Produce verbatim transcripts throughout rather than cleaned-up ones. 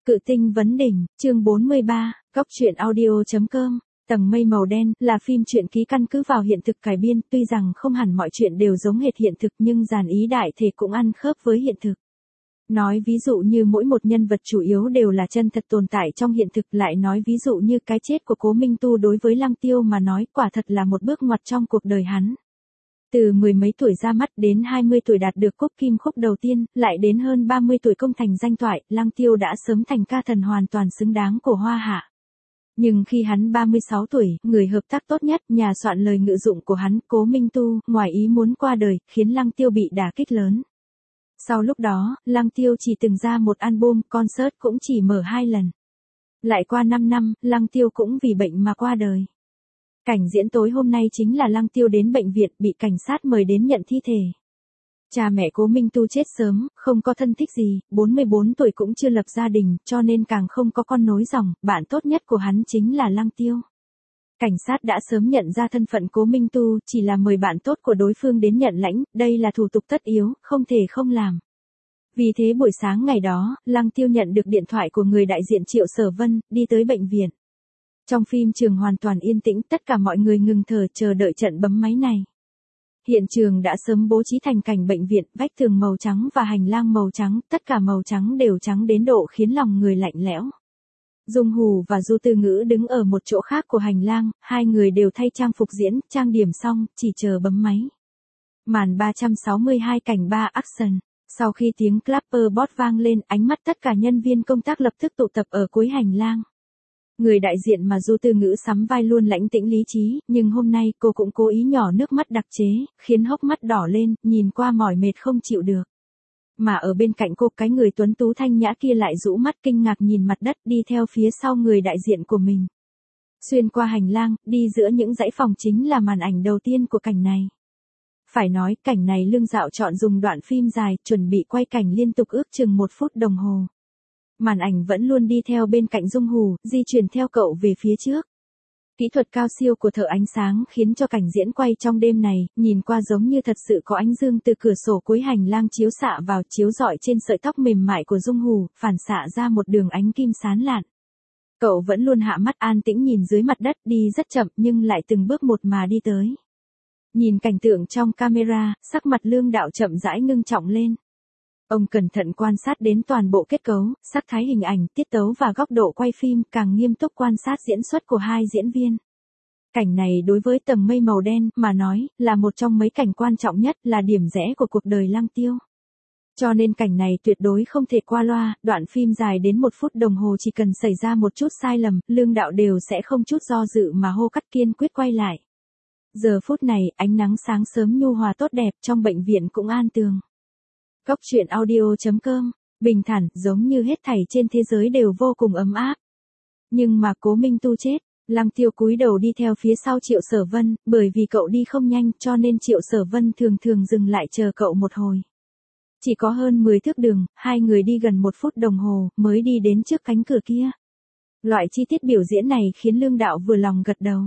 Cự tinh vấn đỉnh, chương bốn mươi ba, góc truyện audio.com. Tầng mây màu đen là phim truyện ký căn cứ vào hiện thực cải biên, tuy rằng không hẳn mọi chuyện đều giống hệt hiện thực nhưng dàn ý đại thể cũng ăn khớp với hiện thực. Nói ví dụ như mỗi một nhân vật chủ yếu đều là chân thật tồn tại trong hiện thực, lại nói ví dụ như cái chết của Cố Minh Tu đối với Lăng Tiêu mà nói quả thật là một bước ngoặt trong cuộc đời hắn. Từ mười mấy tuổi ra mắt đến hai mươi tuổi đạt được cúp kim khúc đầu tiên, lại đến hơn ba mươi tuổi công thành danh toại, Lăng Tiêu đã sớm thành ca thần hoàn toàn xứng đáng của Hoa Hạ. Nhưng khi hắn ba mươi sáu tuổi, người hợp tác tốt nhất, nhà soạn lời ngự dụng của hắn, Cố Minh Tu, ngoài ý muốn qua đời, khiến Lăng Tiêu bị đả kích lớn. Sau lúc đó, Lăng Tiêu chỉ từng ra một album, concert cũng chỉ mở hai lần. Lại qua năm năm, Lăng Tiêu cũng vì bệnh mà qua đời. Cảnh diễn tối hôm nay chính là Lăng Tiêu đến bệnh viện bị cảnh sát mời đến nhận thi thể. Cha mẹ Cố Minh Tu chết sớm, không có thân thích gì, bốn mươi bốn tuổi cũng chưa lập gia đình, cho nên càng không có con nối dòng, bạn tốt nhất của hắn chính là Lăng Tiêu. Cảnh sát đã sớm nhận ra thân phận Cố Minh Tu, chỉ là mời bạn tốt của đối phương đến nhận lãnh, đây là thủ tục tất yếu, không thể không làm. Vì thế buổi sáng ngày đó, Lăng Tiêu nhận được điện thoại của người đại diện Triệu Sở Vân, đi tới bệnh viện. Trong phim trường hoàn toàn yên tĩnh, tất cả mọi người ngừng thở chờ đợi trận bấm máy này. Hiện trường đã sớm bố trí thành cảnh bệnh viện, vách tường màu trắng và hành lang màu trắng, tất cả màu trắng đều trắng đến độ khiến lòng người lạnh lẽo. Dung Hù và Du Tư Ngữ đứng ở một chỗ khác của hành lang, hai người đều thay trang phục diễn, trang điểm xong, chỉ chờ bấm máy. Màn ba trăm sáu mươi hai cảnh ba action. Sau khi tiếng clapper bot vang lên, ánh mắt tất cả nhân viên công tác lập tức tụ tập ở cuối hành lang. Người đại diện mà Du Tư Ngữ sắm vai luôn lãnh tĩnh lý trí, nhưng hôm nay cô cũng cố ý nhỏ nước mắt đặc chế, khiến hốc mắt đỏ lên, nhìn qua mỏi mệt không chịu được. Mà ở bên cạnh cô, cái người tuấn tú thanh nhã kia lại rũ mắt kinh ngạc nhìn mặt đất, đi theo phía sau người đại diện của mình. Xuyên qua hành lang, đi giữa những dãy phòng chính là màn ảnh đầu tiên của cảnh này. Phải nói, cảnh này Lương Dạo chọn dùng đoạn phim dài, chuẩn bị quay cảnh liên tục ước chừng một phút đồng hồ. Màn ảnh vẫn luôn đi theo bên cạnh Dung Hù, di chuyển theo cậu về phía trước. Kỹ thuật cao siêu của thợ ánh sáng khiến cho cảnh diễn quay trong đêm này, nhìn qua giống như thật sự có ánh dương từ cửa sổ cuối hành lang chiếu xạ vào, chiếu rọi trên sợi tóc mềm mại của Dung Hù, phản xạ ra một đường ánh kim sáng lạn. Cậu vẫn luôn hạ mắt an tĩnh nhìn dưới mặt đất, đi rất chậm nhưng lại từng bước một mà đi tới. Nhìn cảnh tượng trong camera, sắc mặt Lương Đạo chậm rãi ngưng trọng lên. Ông cẩn thận quan sát đến toàn bộ kết cấu, sắc thái hình ảnh, tiết tấu và góc độ quay phim, càng nghiêm túc quan sát diễn xuất của hai diễn viên. Cảnh này đối với tầng mây màu đen mà nói, là một trong mấy cảnh quan trọng nhất, là điểm rẽ của cuộc đời Lăng Tiêu. Cho nên cảnh này tuyệt đối không thể qua loa, đoạn phim dài đến một phút đồng hồ chỉ cần xảy ra một chút sai lầm, Lương Đạo đều sẽ không chút do dự mà hô cắt kiên quyết quay lại. Giờ phút này, ánh nắng sáng sớm nhu hòa tốt đẹp, trong bệnh viện cũng an tường. Góc truyện audio.com, bình thản, giống như hết thảy trên thế giới đều vô cùng ấm áp. Nhưng mà Cố Minh Tu chết, Lăng Tiêu cúi đầu đi theo phía sau Triệu Sở Vân, bởi vì cậu đi không nhanh cho nên Triệu Sở Vân thường thường dừng lại chờ cậu một hồi. Chỉ có hơn mười thước đường, hai người đi gần một phút đồng hồ, mới đi đến trước cánh cửa kia. Loại chi tiết biểu diễn này khiến Lương Đạo vừa lòng gật đầu.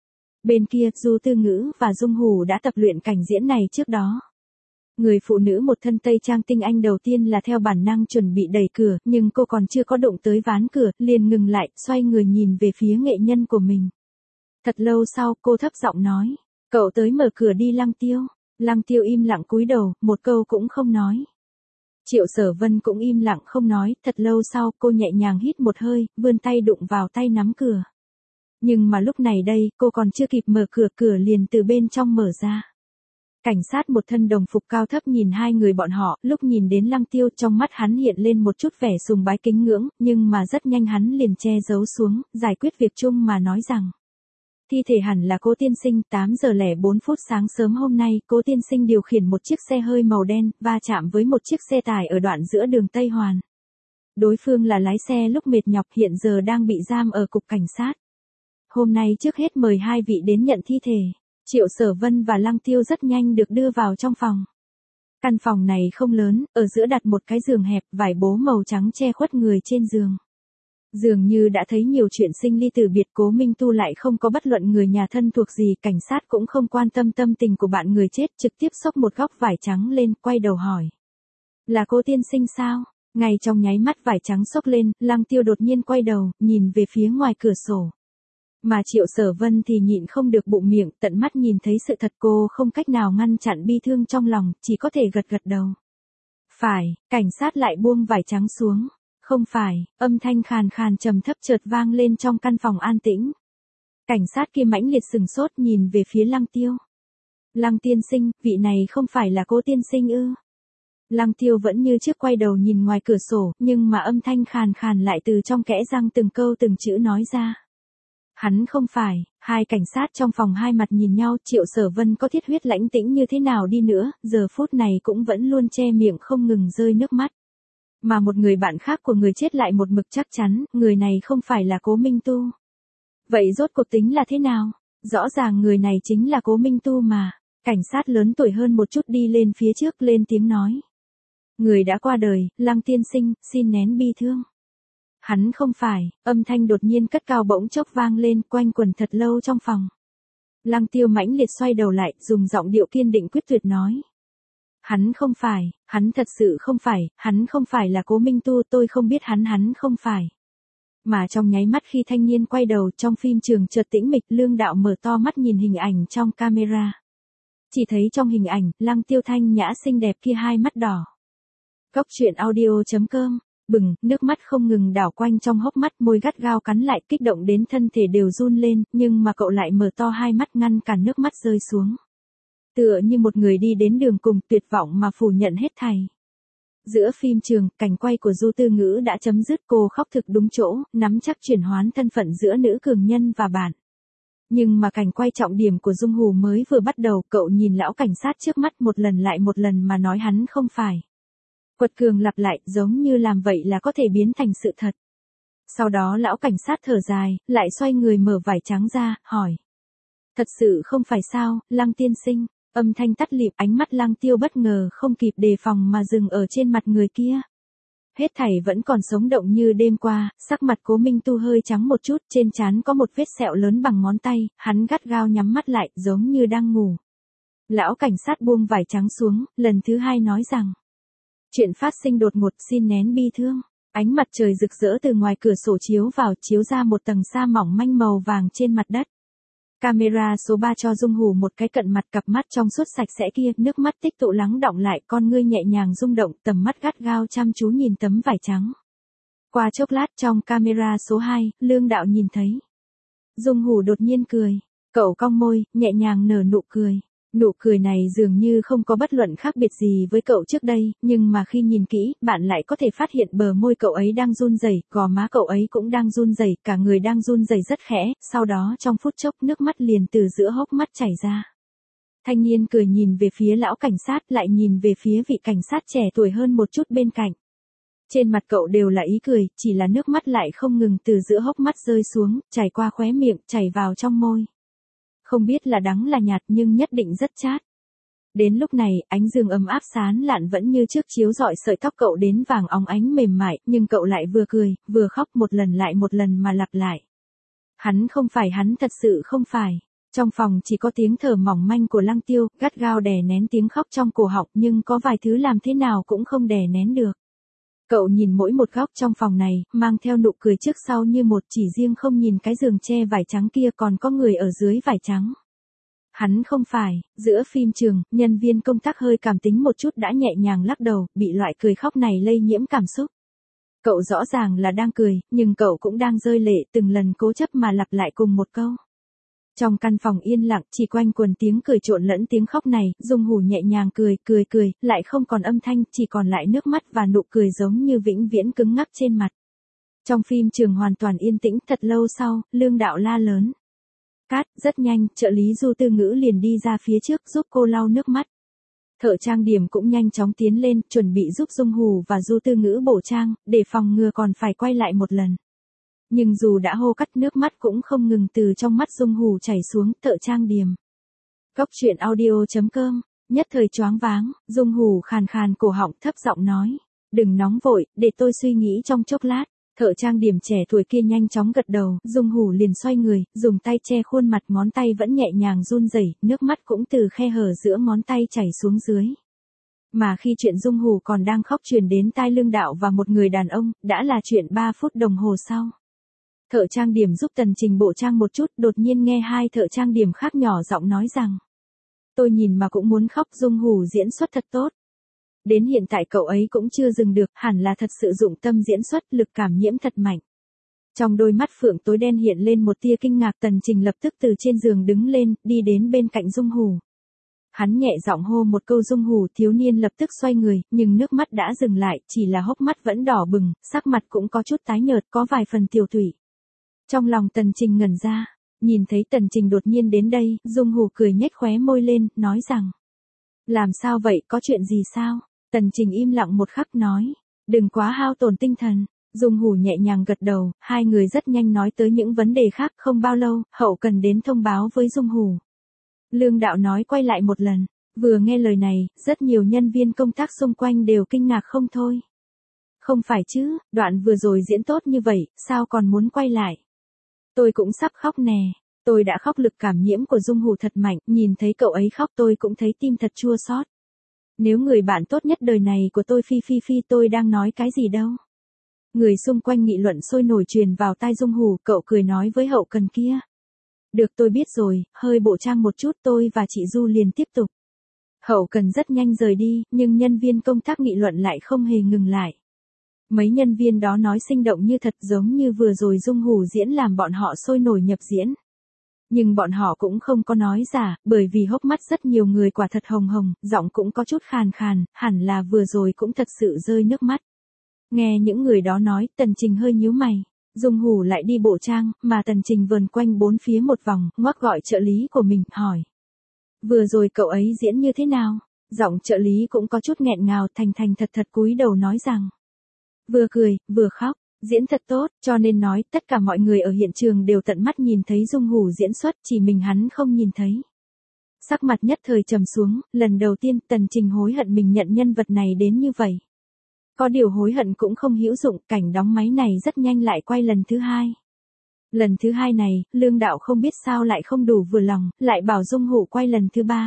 Bên kia, Du Tư Ngữ và Dung Hù đã tập luyện cảnh diễn này trước đó. Người phụ nữ một thân tây trang tinh anh đầu tiên là theo bản năng chuẩn bị đẩy cửa, nhưng cô còn chưa có đụng tới ván cửa, liền ngừng lại, xoay người nhìn về phía nghệ nhân của mình. Thật lâu sau, cô thấp giọng nói, cậu tới mở cửa đi Lăng Tiêu. Lăng Tiêu im lặng cúi đầu, một câu cũng không nói. Triệu Sở Vân cũng im lặng không nói, thật lâu sau, cô nhẹ nhàng hít một hơi, vươn tay đụng vào tay nắm cửa. Nhưng mà lúc này đây, cô còn chưa kịp mở cửa, cửa liền từ bên trong mở ra. Cảnh sát một thân đồng phục cao thấp nhìn hai người bọn họ, lúc nhìn đến Lăng Tiêu trong mắt hắn hiện lên một chút vẻ sùng bái kính ngưỡng, nhưng mà rất nhanh hắn liền che giấu xuống, giải quyết việc chung mà nói rằng. Thi thể hẳn là Cố tiên sinh, tám giờ lẻ bốn phút sáng sớm hôm nay, Cố tiên sinh điều khiển một chiếc xe hơi màu đen, va chạm với một chiếc xe tải ở đoạn giữa đường Tây Hoàn. Đối phương là lái xe lúc mệt nhọc, hiện giờ đang bị giam ở cục cảnh sát. Hôm nay trước hết mời hai vị đến nhận thi thể. Triệu Sở Vân và Lăng Tiêu rất nhanh được đưa vào trong phòng. Căn phòng này không lớn, ở giữa đặt một cái giường hẹp, vải bố màu trắng che khuất người trên giường. Dường như đã thấy nhiều chuyện sinh ly tử biệt, Cố Minh Tu lại không có bất luận người nhà thân thuộc gì, cảnh sát cũng không quan tâm tâm tình của bạn người chết, trực tiếp xốc một góc vải trắng lên, quay đầu hỏi. Là Cố tiên sinh sao? Ngay trong nháy mắt vải trắng xốc lên, Lăng Tiêu đột nhiên quay đầu, nhìn về phía ngoài cửa sổ. Mà Triệu Sở Vân thì nhịn không được bụng miệng, tận mắt nhìn thấy sự thật cô không cách nào ngăn chặn bi thương trong lòng, chỉ có thể gật gật đầu. Phải, cảnh sát lại buông vải trắng xuống. Không phải, âm thanh khàn khàn trầm thấp chợt vang lên trong căn phòng an tĩnh. Cảnh sát kia mãnh liệt sừng sốt nhìn về phía Lăng Tiêu. Lăng tiên sinh, vị này không phải là Cố tiên sinh ư? Lăng Tiêu vẫn như trước quay đầu nhìn ngoài cửa sổ, nhưng mà âm thanh khàn khàn lại từ trong kẽ răng từng câu từng chữ nói ra. Hắn không phải. Hai cảnh sát trong phòng hai mặt nhìn nhau, Triệu Sở Vân có thiết huyết lãnh tĩnh như thế nào đi nữa, giờ phút này cũng vẫn luôn che miệng không ngừng rơi nước mắt. Mà một người bạn khác của người chết lại một mực chắc chắn, người này không phải là Cố Minh Tu. Vậy rốt cuộc tính là thế nào? Rõ ràng người này chính là Cố Minh Tu mà. Cảnh sát lớn tuổi hơn một chút đi lên phía trước lên tiếng nói. Người đã qua đời, Lăng tiên sinh, xin nén bi thương. Hắn không phải, âm thanh đột nhiên cất cao bỗng chốc vang lên quanh quẩn thật lâu trong phòng. Lăng Tiêu mãnh liệt xoay đầu lại, dùng giọng điệu kiên định quyết tuyệt nói. Hắn không phải, hắn thật sự không phải, hắn không phải là Cố Minh Tu, tôi không biết hắn hắn không phải. Mà trong nháy mắt khi thanh niên quay đầu trong phim trường chợt tĩnh mịch, Lương Đạo mở to mắt nhìn hình ảnh trong camera. Chỉ thấy trong hình ảnh, Lăng Tiêu thanh nhã xinh đẹp kia hai mắt đỏ. Góc truyện audio chấm com, bừng, nước mắt không ngừng đảo quanh trong hốc mắt, môi gắt gao cắn lại, kích động đến thân thể đều run lên, nhưng mà cậu lại mở to hai mắt ngăn cản nước mắt rơi xuống. Tựa như một người đi đến đường cùng, tuyệt vọng mà phủ nhận hết thảy. Giữa phim trường, cảnh quay của Du Tư Ngữ đã chấm dứt, cô khóc thực đúng chỗ, nắm chắc chuyển hoán thân phận giữa nữ cường nhân và bạn. Nhưng mà cảnh quay trọng điểm của Dung Hù mới vừa bắt đầu, cậu nhìn lão cảnh sát trước mắt một lần lại một lần mà nói hắn không phải. Quật cường lặp lại, giống như làm vậy là có thể biến thành sự thật. Sau đó lão cảnh sát thở dài, lại xoay người mở vải trắng ra, hỏi. Thật sự không phải sao, Lăng tiên sinh? Âm thanh tắt lịm, ánh mắt Lăng Tiêu bất ngờ không kịp đề phòng mà dừng ở trên mặt người kia. Hết thảy vẫn còn sống động như đêm qua, sắc mặt Cố Minh Tu hơi trắng một chút, trên trán có một vết sẹo lớn bằng ngón tay, hắn gắt gao nhắm mắt lại, giống như đang ngủ. Lão cảnh sát buông vải trắng xuống, lần thứ hai nói rằng. Chuyện phát sinh đột ngột, xin nén bi thương. Ánh mặt trời rực rỡ từ ngoài cửa sổ chiếu vào, chiếu ra một tầng sa mỏng manh màu vàng trên mặt đất. Camera số ba cho Dung Hù một cái cận mặt, cặp mắt trong suốt sạch sẽ kia, nước mắt tích tụ lắng đọng lại, con ngươi nhẹ nhàng rung động, tầm mắt gắt gao chăm chú nhìn tấm vải trắng. Qua chốc lát trong camera số hai, Lương Đạo nhìn thấy. Dung Hù đột nhiên cười, cậu cong môi, nhẹ nhàng nở nụ cười. Nụ cười này dường như không có bất luận khác biệt gì với cậu trước đây, nhưng mà khi nhìn kỹ, bạn lại có thể phát hiện bờ môi cậu ấy đang run rẩy, gò má cậu ấy cũng đang run rẩy, cả người đang run rẩy rất khẽ, sau đó trong phút chốc nước mắt liền từ giữa hốc mắt chảy ra. Thanh niên cười nhìn về phía lão cảnh sát, lại nhìn về phía vị cảnh sát trẻ tuổi hơn một chút bên cạnh. Trên mặt cậu đều là ý cười, chỉ là nước mắt lại không ngừng từ giữa hốc mắt rơi xuống, chảy qua khóe miệng, chảy vào trong môi. Không biết là đắng là nhạt nhưng nhất định rất chát. Đến lúc này, ánh dương ấm áp sáng lạn vẫn như trước chiếu rọi sợi tóc cậu đến vàng óng ánh mềm mại, nhưng cậu lại vừa cười, vừa khóc một lần lại một lần mà lặp lại. Hắn không phải, hắn thật sự không phải. Trong phòng chỉ có tiếng thở mỏng manh của Lăng Tiêu, gắt gao đè nén tiếng khóc trong cổ họng, nhưng có vài thứ làm thế nào cũng không đè nén được. Cậu nhìn mỗi một góc trong phòng này, mang theo nụ cười trước sau như một, chỉ riêng không nhìn cái giường che vải trắng kia còn có người ở dưới vải trắng. Hắn không phải. Giữa phim trường, nhân viên công tác hơi cảm tính một chút đã nhẹ nhàng lắc đầu, bị loại cười khóc này lây nhiễm cảm xúc. Cậu rõ ràng là đang cười, nhưng cậu cũng đang rơi lệ, từng lần cố chấp mà lặp lại cùng một câu. Trong căn phòng yên lặng, chỉ quanh quần tiếng cười trộn lẫn tiếng khóc này, Dung Hù nhẹ nhàng cười, cười cười, lại không còn âm thanh, chỉ còn lại nước mắt và nụ cười giống như vĩnh viễn cứng ngắc trên mặt. Trong phim trường hoàn toàn yên tĩnh, thật lâu sau, Lương Đạo la lớn. Cát, rất nhanh, trợ lý Du Tư Ngữ liền đi ra phía trước giúp cô lau nước mắt. Thợ trang điểm cũng nhanh chóng tiến lên, chuẩn bị giúp Dung Hù và Du Tư Ngữ bổ trang, để phòng ngừa còn phải quay lại một lần. Nhưng dù đã hô cắt, nước mắt cũng không ngừng từ trong mắt Dung Hù chảy xuống, thợ trang điểm. Góc truyện audio chấm com, nhất thời choáng váng, Dung Hù khàn khàn cổ họng thấp giọng nói. Đừng nóng vội, để tôi suy nghĩ trong chốc lát. Thợ trang điểm trẻ tuổi kia nhanh chóng gật đầu, Dung Hù liền xoay người, dùng tay che khuôn mặt, ngón tay vẫn nhẹ nhàng run rẩy, nước mắt cũng từ khe hở giữa ngón tay chảy xuống dưới. Mà khi chuyện Dung Hủ còn đang khóc truyền đến tai Lương Đạo và một người đàn ông, đã là chuyện ba phút đồng hồ sau. Thợ trang điểm giúp Tần Trình bộ trang một chút, đột nhiên nghe hai thợ trang điểm khác nhỏ giọng nói rằng: tôi nhìn mà cũng muốn khóc, Dung Hủ diễn xuất thật tốt. Đến hiện tại cậu ấy cũng chưa dừng được, hẳn là thật sự dụng tâm diễn xuất, lực cảm nhiễm thật mạnh. Trong đôi mắt phượng tối đen hiện lên một tia kinh ngạc, Tần Trình lập tức từ trên giường đứng lên, đi đến bên cạnh Dung Hủ. Hắn nhẹ giọng hô một câu Dung Hủ, thiếu niên lập tức xoay người, nhưng nước mắt đã dừng lại, chỉ là hốc mắt vẫn đỏ bừng, sắc mặt cũng có chút tái nhợt, có vài phần tiểu thủy. Trong lòng Tần Trình ngẩn ra, nhìn thấy Tần Trình đột nhiên đến đây, Dung Hủ cười nhếch khóe môi lên, nói rằng: làm sao vậy, có chuyện gì sao? Tần Trình im lặng một khắc nói: đừng quá hao tổn tinh thần. Dung Hủ nhẹ nhàng gật đầu, hai người rất nhanh nói tới những vấn đề khác, không bao lâu, hậu cần đến thông báo với Dung Hủ. Lương Đạo nói quay lại một lần, vừa nghe lời này, rất nhiều nhân viên công tác xung quanh đều kinh ngạc không thôi. Không phải chứ, đoạn vừa rồi diễn tốt như vậy, sao còn muốn quay lại? Tôi cũng sắp khóc nè, tôi đã khóc, lực cảm nhiễm của Dung Hủ thật mạnh, nhìn thấy cậu ấy khóc tôi cũng thấy tim thật chua xót. Nếu người bạn tốt nhất đời này của tôi Phi Phi Phi, tôi đang nói cái gì đâu. Người xung quanh nghị luận sôi nổi truyền vào tai Dung Hủ, cậu cười nói với hậu cần kia: được, tôi biết rồi, hơi bộ trang một chút, tôi và chị Du liền tiếp tục. Hậu cần rất nhanh rời đi, nhưng nhân viên công tác nghị luận lại không hề ngừng lại. Mấy nhân viên đó nói sinh động như thật, giống như vừa rồi Dung Hủ diễn làm bọn họ sôi nổi nhập diễn. Nhưng bọn họ cũng không có nói giả, bởi vì hốc mắt rất nhiều người quả thật hồng hồng, giọng cũng có chút khàn khàn, hẳn là vừa rồi cũng thật sự rơi nước mắt. Nghe những người đó nói, Tần Trình hơi nhíu mày. Dung Hủ lại đi bộ trang, mà Tần Trình vờn quanh bốn phía một vòng, ngoắc gọi trợ lý của mình, hỏi: vừa rồi cậu ấy diễn như thế nào? Giọng trợ lý cũng có chút nghẹn ngào, thành thành thật thật cúi đầu nói rằng: vừa cười, vừa khóc, diễn thật tốt, cho nên nói, tất cả mọi người ở hiện trường đều tận mắt nhìn thấy Dung Hủ diễn xuất, chỉ mình hắn không nhìn thấy. Sắc mặt nhất thời trầm xuống, lần đầu tiên Tần Trình hối hận mình nhận nhân vật này đến như vậy. Có điều hối hận cũng không hữu dụng, cảnh đóng máy này rất nhanh lại quay lần thứ hai. Lần thứ hai này, Lương Đạo không biết sao lại không đủ vừa lòng, lại bảo Dung Hủ quay lần thứ ba.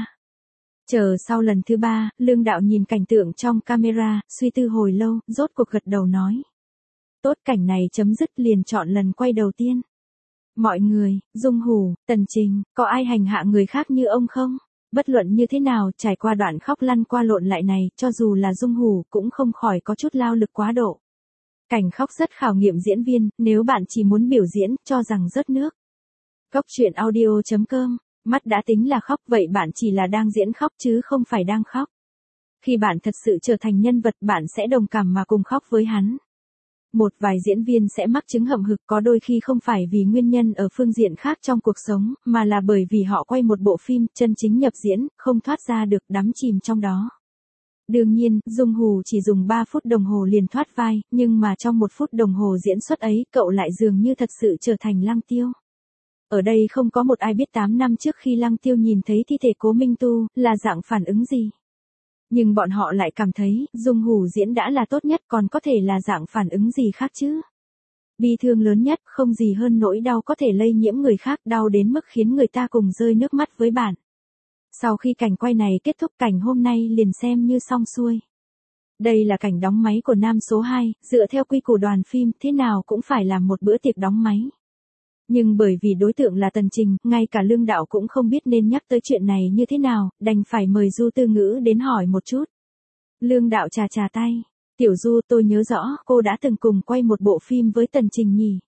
Chờ sau lần thứ ba, Lương Đạo nhìn cảnh tượng trong camera, suy tư hồi lâu, rốt cuộc gật đầu nói: tốt, cảnh này chấm dứt, liền chọn lần quay đầu tiên. Mọi người, Dung Hủ, Tần Trình, có ai hành hạ người khác như ông không? Bất luận như thế nào, trải qua đoạn khóc lăn qua lộn lại này, cho dù là Dung Hủ cũng không khỏi có chút lao lực quá độ. Cảnh khóc rất khảo nghiệm diễn viên, nếu bạn chỉ muốn biểu diễn, cho rằng rớt nước. Góc truyện audio chấm com, mắt đã tính là khóc, vậy bạn chỉ là đang diễn khóc chứ không phải đang khóc. Khi bạn thật sự trở thành nhân vật, bạn sẽ đồng cảm mà cùng khóc với hắn. Một vài diễn viên sẽ mắc chứng hậm hực, có đôi khi không phải vì nguyên nhân ở phương diện khác trong cuộc sống, mà là bởi vì họ quay một bộ phim, chân chính nhập diễn, không thoát ra được, đắm chìm trong đó. Đương nhiên, Dung Hủ chỉ dùng ba phút đồng hồ liền thoát vai, nhưng mà trong một phút đồng hồ diễn xuất ấy, cậu lại dường như thật sự trở thành Lăng Tiêu. Ở đây không có một ai biết tám năm trước khi Lăng Tiêu nhìn thấy thi thể Cố Minh Tu, là dạng phản ứng gì. Nhưng bọn họ lại cảm thấy, Dung Hủ diễn đã là tốt nhất, còn có thể là dạng phản ứng gì khác chứ. Bi thương lớn nhất, không gì hơn nỗi đau có thể lây nhiễm người khác, đau đến mức khiến người ta cùng rơi nước mắt với bạn. Sau khi cảnh quay này kết thúc, cảnh hôm nay liền xem như xong xuôi. Đây là cảnh đóng máy của nam số hai, dựa theo quy củ đoàn phim, thế nào cũng phải làm một bữa tiệc đóng máy. Nhưng bởi vì đối tượng là Tần Trình, ngay cả Lương Đạo cũng không biết nên nhắc tới chuyện này như thế nào, đành phải mời Du Tư Ngữ đến hỏi một chút. Lương Đạo chà chà tay: tiểu Du, tôi nhớ rõ, cô đã từng cùng quay một bộ phim với Tần Trình nhỉ?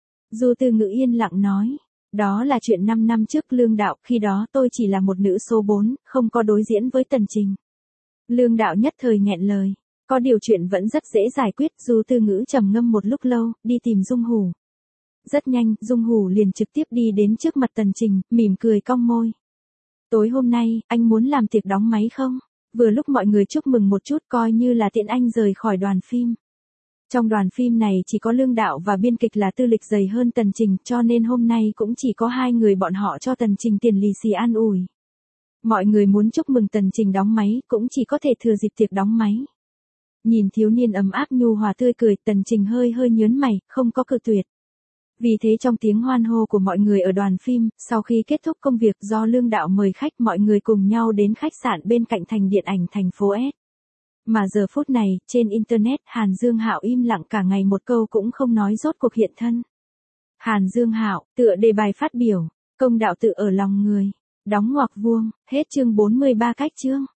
Du Tư Ngữ yên lặng nói: đó là chuyện năm năm trước. Lương Đạo, khi đó tôi chỉ là một nữ số bốn, không có đối diễn với Tần Trình. Lương Đạo nhất thời nghẹn lời. Có điều chuyện vẫn rất dễ giải quyết. Du Tư Ngữ trầm ngâm một lúc lâu, đi tìm Dung Hủ. Rất nhanh, Dung Hủ liền trực tiếp đi đến trước mặt Tần Trình, mỉm cười cong môi. Tối hôm nay, anh muốn làm tiệc đóng máy không? Vừa lúc mọi người chúc mừng một chút, coi như là tiện anh rời khỏi đoàn phim. Trong đoàn phim này chỉ có Lương Đạo và biên kịch là tư lịch dày hơn Tần Trình, cho nên hôm nay cũng chỉ có hai người bọn họ cho Tần Trình tiền lì xì an ủi. Mọi người muốn chúc mừng Tần Trình đóng máy, cũng chỉ có thể thừa dịp tiệc đóng máy. Nhìn thiếu niên ấm áp nhu hòa tươi cười, Tần Trình hơi hơi nhớn mày, không có cự tuyệt. Vì thế trong tiếng hoan hô của mọi người ở đoàn phim, sau khi kết thúc công việc do Lương Đạo mời khách, mọi người cùng nhau đến khách sạn bên cạnh thành điện ảnh thành phố S. Mà giờ phút này, trên Internet Hàn Dương Hạo im lặng cả ngày một câu cũng không nói rốt cuộc hiện thân. Hàn Dương Hạo, tựa đề bài phát biểu, công đạo tự ở lòng người. Đóng ngoặc vuông, hết chương bốn mươi ba cách chương.